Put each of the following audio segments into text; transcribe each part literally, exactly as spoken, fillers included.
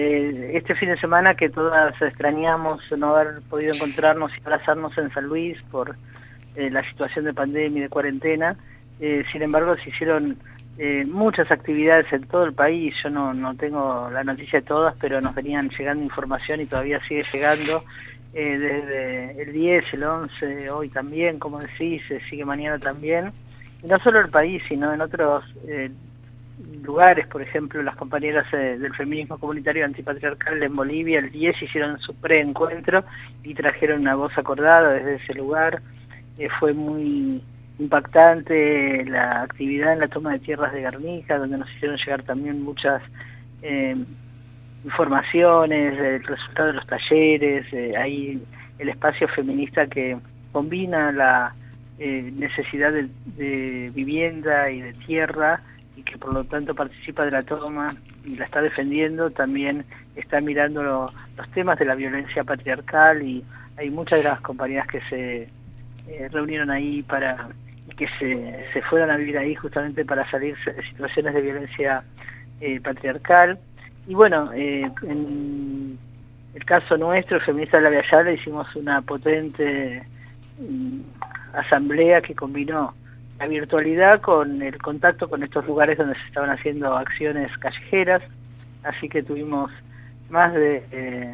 Eh, este fin de semana que todas extrañamos no haber podido encontrarnos y abrazarnos en San Luis por eh, la situación de pandemia y de cuarentena, eh, sin embargo se hicieron eh, muchas actividades en todo el país. Yo no, no tengo la noticia de todas, pero nos venían llegando información y todavía sigue llegando eh, desde el diez, el once, hoy también, como decís, se sigue mañana también. Y no solo el país, sino en otros eh, lugares. Por ejemplo, las compañeras eh, del feminismo comunitario antipatriarcal en Bolivia el diez hicieron su preencuentro y trajeron una voz acordada desde ese lugar. Eh, fue muy impactante la actividad en la toma de tierras de Guernica, donde nos hicieron llegar también muchas eh, informaciones, el resultado de los talleres. Eh, hay el espacio feminista que combina la eh, necesidad de, de vivienda y de tierra, y que por lo tanto participa de la toma y la está defendiendo. También está mirando lo, los temas de la violencia patriarcal, y hay muchas de las compañeras que se eh, reunieron ahí para que se, se fueran a vivir ahí justamente para salir de situaciones de violencia eh, patriarcal. Y bueno, eh, en el caso nuestro, Feministas de la Via Yala, hicimos una potente um, asamblea que combinó la virtualidad con el contacto con estos lugares donde se estaban haciendo acciones callejeras. Así que tuvimos más de eh,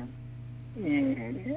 eh,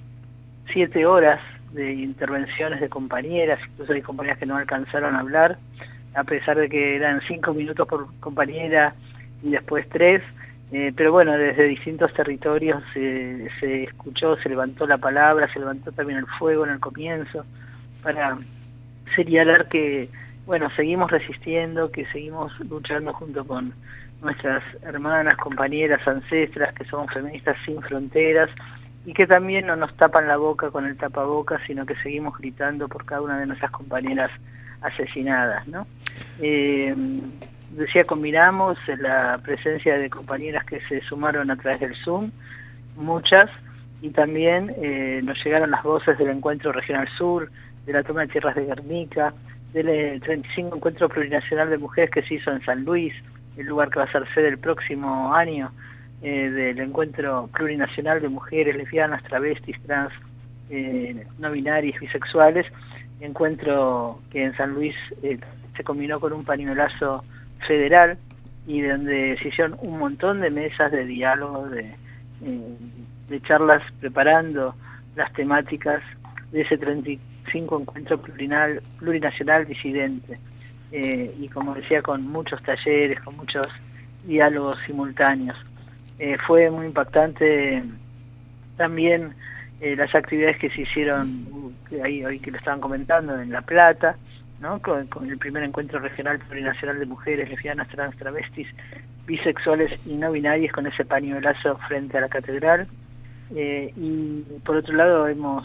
siete horas de intervenciones de compañeras. Incluso hay compañeras que no alcanzaron a hablar, a pesar de que eran cinco minutos por compañera y después tres. Eh, pero bueno, desde distintos territorios eh, se escuchó, se levantó la palabra, se levantó también el fuego en el comienzo, para señalar que, bueno, seguimos resistiendo, que seguimos luchando junto con nuestras hermanas, compañeras, ancestras, que somos feministas sin fronteras, y que también no nos tapan la boca con el tapabocas, sino que seguimos gritando por cada una de nuestras compañeras asesinadas, ¿no? Eh, decía, combinamos la presencia de compañeras que se sumaron a través del Zoom, muchas, y también eh, nos llegaron las voces del Encuentro Regional Sur, de la toma de tierras de Guernica, del treinta y cinco Encuentro Plurinacional de Mujeres que se hizo en San Luis, el lugar que va a ser sede el próximo año, eh, del Encuentro Plurinacional de Mujeres lesbianas, travestis, trans, eh, no binarias, bisexuales, encuentro que en San Luis eh, se combinó con un pañuelazo federal, y donde se hicieron un montón de mesas de diálogo, de, eh, de charlas preparando las temáticas de ese treinta y cinco Encuentro Plurinal, Plurinacional Disidente, eh, y como decía, con muchos talleres, con muchos diálogos simultáneos. Eh, fue muy impactante también eh, las actividades que se hicieron, que ahí hoy que lo estaban comentando, en La Plata, ¿no? Con, con el primer Encuentro Regional Plurinacional de Mujeres lesbianas, trans, travestis, bisexuales y no binarias, con ese pañuelazo frente a la catedral. Eh, y por otro lado hemos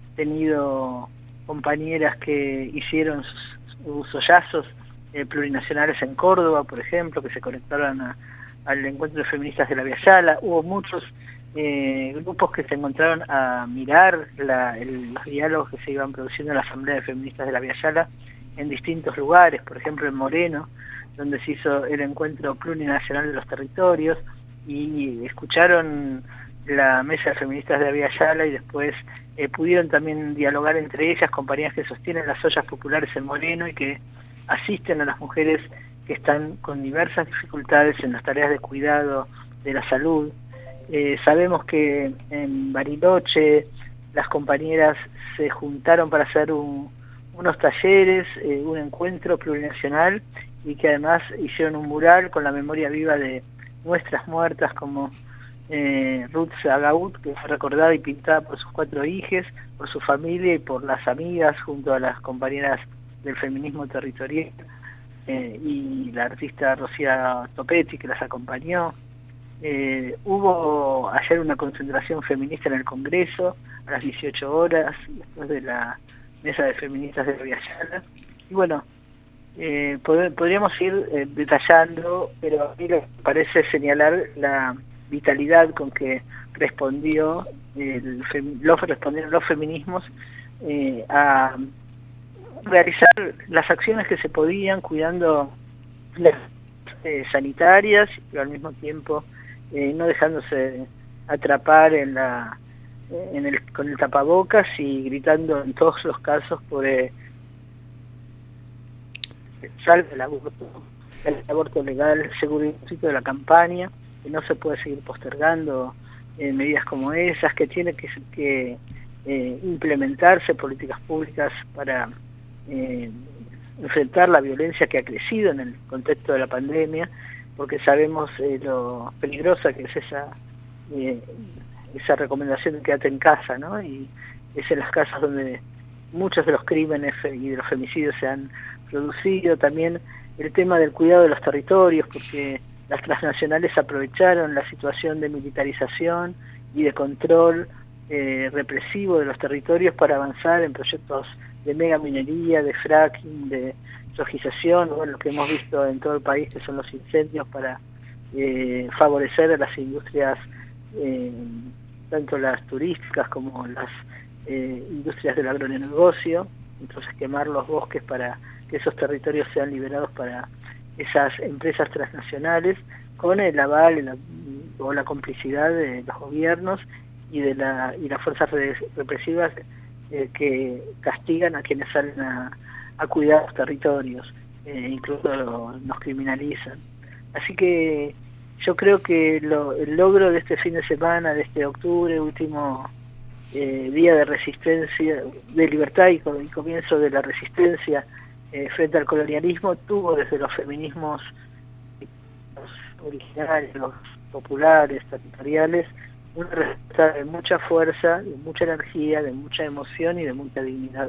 tenido compañeras que hicieron sus, sus sollazos eh, plurinacionales en Córdoba, por ejemplo, que se conectaron a, al Encuentro de Feministas de la Via Yala. Hubo muchos eh, grupos que se encontraron a mirar la, el, los diálogos que se iban produciendo en la Asamblea de Feministas de la Via Yala en distintos lugares, por ejemplo en Moreno, donde se hizo el Encuentro Plurinacional de los Territorios, y escucharon la Mesa de Feministas de la Via Yala, y después eh, pudieron también dialogar entre ellas, compañías que sostienen las ollas populares en Moreno y que asisten a las mujeres que están con diversas dificultades en las tareas de cuidado de la salud. Eh, sabemos que en Bariloche las compañeras se juntaron para hacer un, unos talleres, eh, un encuentro plurinacional, y que además hicieron un mural con la memoria viva de nuestras muertas, como Eh, Ruth Agaud, que fue recordada y pintada por sus cuatro hijas, por su familia y por las amigas, junto a las compañeras del feminismo territorial, eh, y la artista Rocía Topetti, que las acompañó. Eh, hubo ayer una concentración feminista en el Congreso a las dieciocho horas, después de la Mesa de Feministas de la Via Yala. Y bueno, eh, pod podríamos ir eh, detallando, pero a mí me parece señalar la vitalidad con que respondió el los, respondieron los feminismos eh, a realizar las acciones que se podían, cuidando las eh, sanitarias, pero al mismo tiempo eh, no dejándose atrapar en la, en el, con el tapabocas y gritando en todos los casos por eh, salve el aborto, el aborto legal, seguro y gratuito de la campaña, que no se puede seguir postergando eh, medidas como esas, que tiene que, que eh, implementarse políticas públicas para eh, enfrentar la violencia que ha crecido en el contexto de la pandemia, porque sabemos eh, lo peligrosa que es esa eh, esa recomendación de quédate en casa, ¿no? Y es en las casas donde muchos de los crímenes y de los femicidios se han producido. También el tema del cuidado de los territorios, porque las transnacionales aprovecharon la situación de militarización y de control eh, represivo de los territorios para avanzar en proyectos de mega minería, de fracking, de rojización, bueno, lo que hemos visto en todo el país, que son los incendios, para eh, favorecer a las industrias, eh, tanto las turísticas como las eh, industrias del agronegocio, entonces quemar los bosques para que esos territorios sean liberados para esas empresas transnacionales, con el aval el, o la complicidad de los gobiernos y de la y las fuerzas represivas eh, que castigan a quienes salen a, a cuidar los territorios, eh, incluso lo, nos criminalizan. Así que yo creo que lo, el logro de este fin de semana, de este octubre, último eh, día de resistencia, de libertad y, y comienzo de la resistencia eh, frente al colonialismo, tuvo desde los feminismos los originales, los populares, territoriales, una respuesta de mucha fuerza, de mucha energía, de mucha emoción y de mucha dignidad.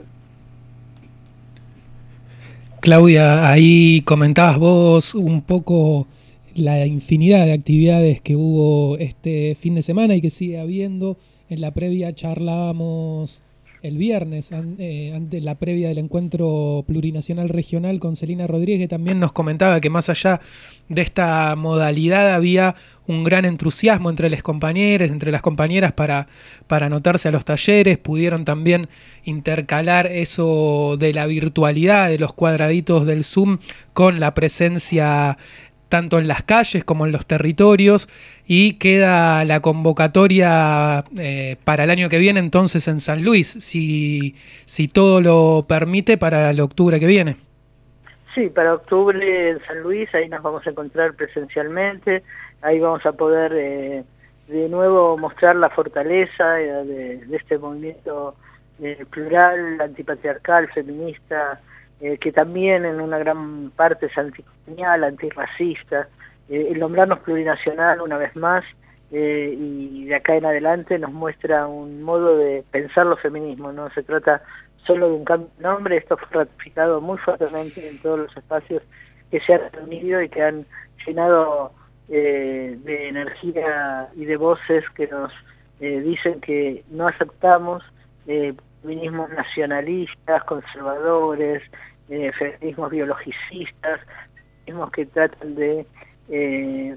Claudia, ahí comentabas vos un poco la infinidad de actividades que hubo este fin de semana y que sigue habiendo. En la previa charlábamos el viernes, eh, ante la previa del encuentro plurinacional regional, con Celina Rodríguez, que también nos comentaba que más allá de esta modalidad había un gran entusiasmo entre las compañeras, entre las compañeras para, para anotarse a los talleres. Pudieron también intercalar eso de la virtualidad, de los cuadraditos del Zoom, con la presencia tanto en las calles como en los territorios, y queda la convocatoria eh, para el año que viene entonces en San Luis, si, si todo lo permite, para el octubre que viene. Sí, para octubre en San Luis, ahí nos vamos a encontrar presencialmente, ahí vamos a poder eh, de nuevo mostrar la fortaleza de, de, de este movimiento eh, plural, antipatriarcal, feminista, Eh, que también en una gran parte es anticolonial, antirracista. Eh, el nombrarnos plurinacional una vez más eh, y de acá en adelante nos muestra un modo de pensar los feminismos. No se trata solo de un cambio de nombre, esto fue ratificado muy fuertemente en todos los espacios que se han reunido y que han llenado eh, de energía y de voces que nos eh, dicen que no aceptamos eh, feminismos nacionalistas, conservadores, Eh, feminismos biologicistas, feminismos que tratan de eh,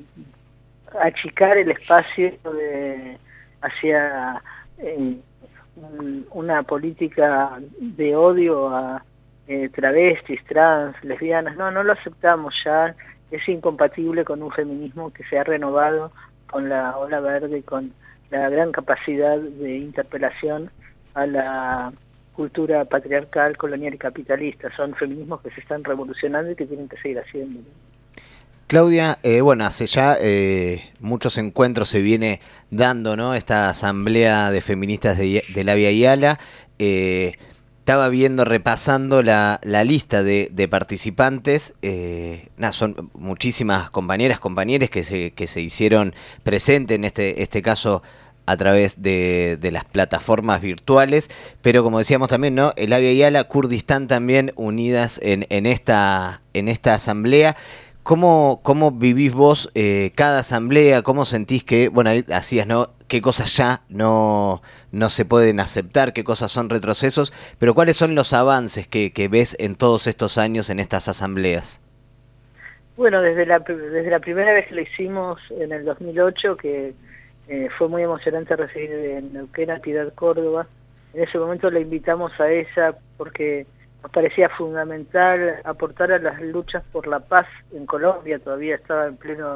achicar el espacio de, hacia eh, un, una política de odio a eh, travestis, trans, lesbianas. No, no lo aceptamos ya, es incompatible con un feminismo que se ha renovado con la ola verde y con la gran capacidad de interpelación a la cultura patriarcal, colonial y capitalista. Son feminismos que se están revolucionando y que tienen que seguir haciendo. Claudia, eh, bueno, hace ya eh, muchos encuentros se viene dando, ¿no? Esta asamblea de feministas de, de la Via Yala. Eh, estaba viendo, repasando la, la lista de, de participantes. Eh, nada, son muchísimas compañeras, compañeros que se, que se hicieron presentes en este, este caso a través de, de las plataformas virtuales, pero como decíamos también, ¿no? El Via Yala, Kurdistán también unidas en, en, esta, en esta asamblea. ¿Cómo, cómo vivís vos eh, cada asamblea? ¿Cómo sentís que, bueno, ahí hacías, ¿no? ¿Qué cosas ya no, no se pueden aceptar? ¿Qué cosas son retrocesos? Pero ¿cuáles son los avances que, que ves en todos estos años en estas asambleas? Bueno, desde la, desde la primera vez que lo hicimos en el dos mil ocho, que Eh, fue muy emocionante recibir en Neuquén a Piedad Córdoba. En ese momento la invitamos a ella porque nos parecía fundamental aportar a las luchas por la paz en Colombia. Todavía estaba en pleno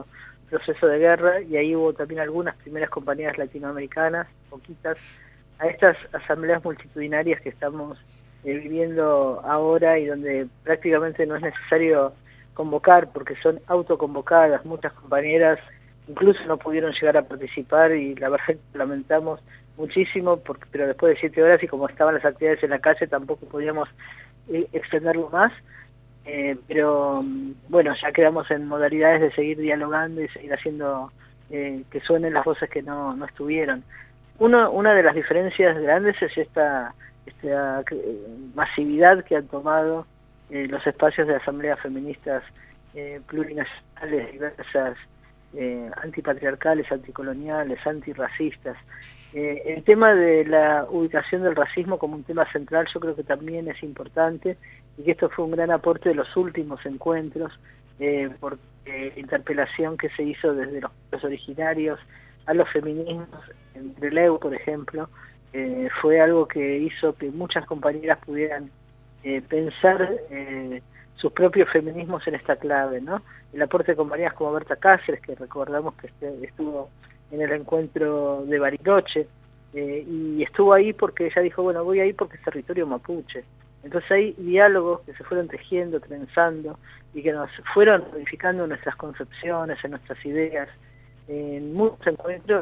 proceso de guerra, y ahí hubo también algunas primeras compañeras latinoamericanas, poquitas, a estas asambleas multitudinarias que estamos eh, viviendo ahora y donde prácticamente no es necesario convocar porque son autoconvocadas. Muchas compañeras incluso no pudieron llegar a participar y la verdad que lamentamos muchísimo, porque, pero después de siete horas y como estaban las actividades en la calle tampoco podíamos eh, extenderlo más. Eh, pero bueno, ya quedamos en modalidades de seguir dialogando y seguir haciendo eh, que suenen las voces que no, no estuvieron. Uno, una de las diferencias grandes es esta, esta masividad que han tomado eh, los espacios de asambleas feministas eh, plurinacionales, diversas, eh, antipatriarcales, anticoloniales, antirracistas. Eh, el tema de la ubicación del racismo como un tema central yo creo que también es importante, y que esto fue un gran aporte de los últimos encuentros, eh, por eh, interpelación que se hizo desde los pueblos originarios a los feminismos, en Trelew, por ejemplo, eh, fue algo que hizo que muchas compañeras pudieran eh, pensar eh, sus propios feminismos en esta clave, ¿no? El aporte de compañeras como Berta Cáceres, que recordamos que este, estuvo en el encuentro de Bariloche, eh, y estuvo ahí porque ella dijo, bueno, voy ahí porque es territorio mapuche. Entonces hay diálogos que se fueron tejiendo, trenzando, y que nos fueron modificando nuestras concepciones, en nuestras ideas. En muchos encuentros,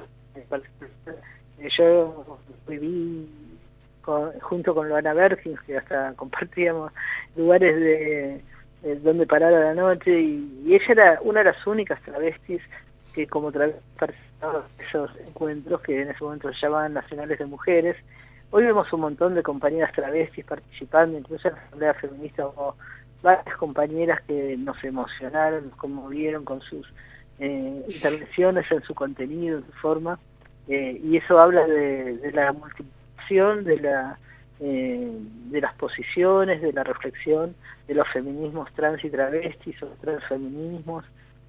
yo viví con, junto con Loana Berkins, que hasta compartíamos lugares de, de donde parar a la noche, y, y ella era una de las únicas travestis que como travestis participaba en esos encuentros que en ese momento se llamaban Nacionales de Mujeres. Hoy vemos un montón de compañeras travestis participando, incluso en la Asamblea Feminista hubo varias compañeras que nos emocionaron, nos conmovieron con sus eh, intervenciones, en su contenido, en su forma, eh, y eso habla de, de la multiplicación, de, la, eh, de las posiciones, de la reflexión de los feminismos trans y travestis o transfeminismos,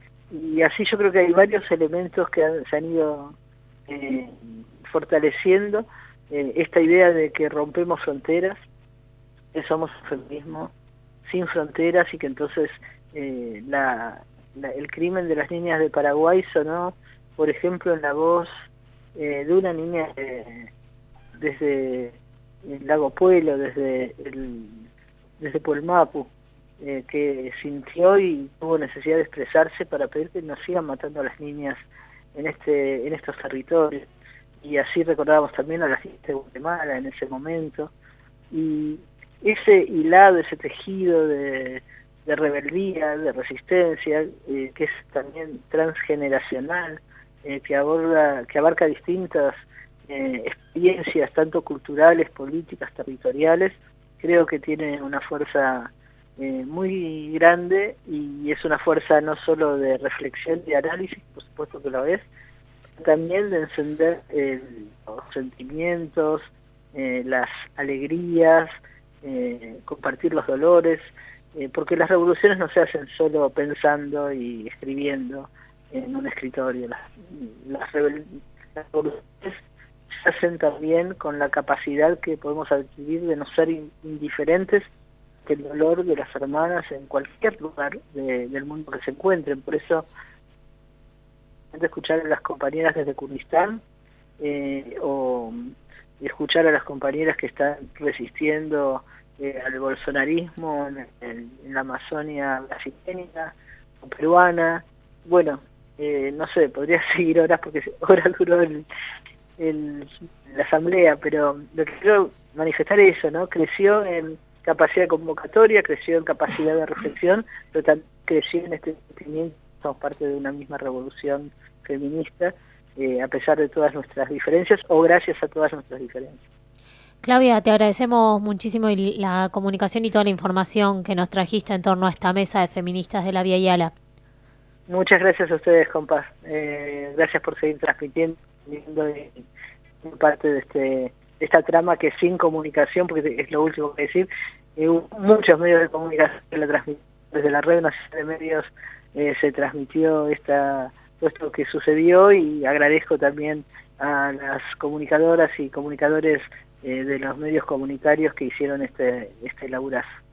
y así yo creo que hay varios elementos que han, se han ido eh, fortaleciendo. Eh, esta idea de que rompemos fronteras, que somos un feminismo sin fronteras, y que entonces eh, la, la, el crimen de las niñas de Paraguay sonó, por ejemplo, en la voz eh, de una niña eh, desde el Lago Puelo, desde, el, desde Puelmapu, eh, que sintió y tuvo necesidad de expresarse para pedir que no sigan matando a las niñas en, este, en estos territorios. Y así recordábamos también a las niñas de Guatemala en ese momento, y ese hilado, ese tejido de, de rebeldía, de resistencia, eh, que es también transgeneracional, eh, que aborda, que abarca distintas eh, experiencias, tanto culturales, políticas, territoriales, creo que tiene una fuerza eh, muy grande, y es una fuerza no solo de reflexión y análisis, por supuesto que lo es, también de encender eh, los sentimientos, eh, las alegrías, eh, compartir los dolores, eh, porque las revoluciones no se hacen solo pensando y escribiendo en un escritorio. Las, las, las revoluciones se hacen también con la capacidad que podemos adquirir de no ser indiferentes del dolor de las hermanas en cualquier lugar de, del mundo que se encuentren. Por eso de escuchar a las compañeras desde Kurdistán, eh, o escuchar a las compañeras que están resistiendo eh, al bolsonarismo en, en, en la Amazonia brasileña o peruana. Bueno, eh, no sé, podría seguir horas porque horas duró el, el, la asamblea, pero lo que quiero manifestar es eso, ¿no? Creció en capacidad de convocatoria, creció en capacidad de reflexión, pero también creció en este sentimiento. Somos parte de una misma revolución feminista, eh, a pesar de todas nuestras diferencias, o gracias a todas nuestras diferencias. Claudia, te agradecemos muchísimo la comunicación y toda la información que nos trajiste en torno a esta mesa de feministas de la Vía Yala. Muchas gracias a ustedes, compas. Eh, gracias por seguir transmitiendo eh, parte de, este, de esta trama que sin comunicación, porque es lo último que decir, eh, muchos medios de comunicación la transmiten desde la Red Nacional de Medios. Eh, se transmitió esta, esto que sucedió, y agradezco también a las comunicadoras y comunicadores eh, de los medios comunitarios que hicieron este, este laburazo.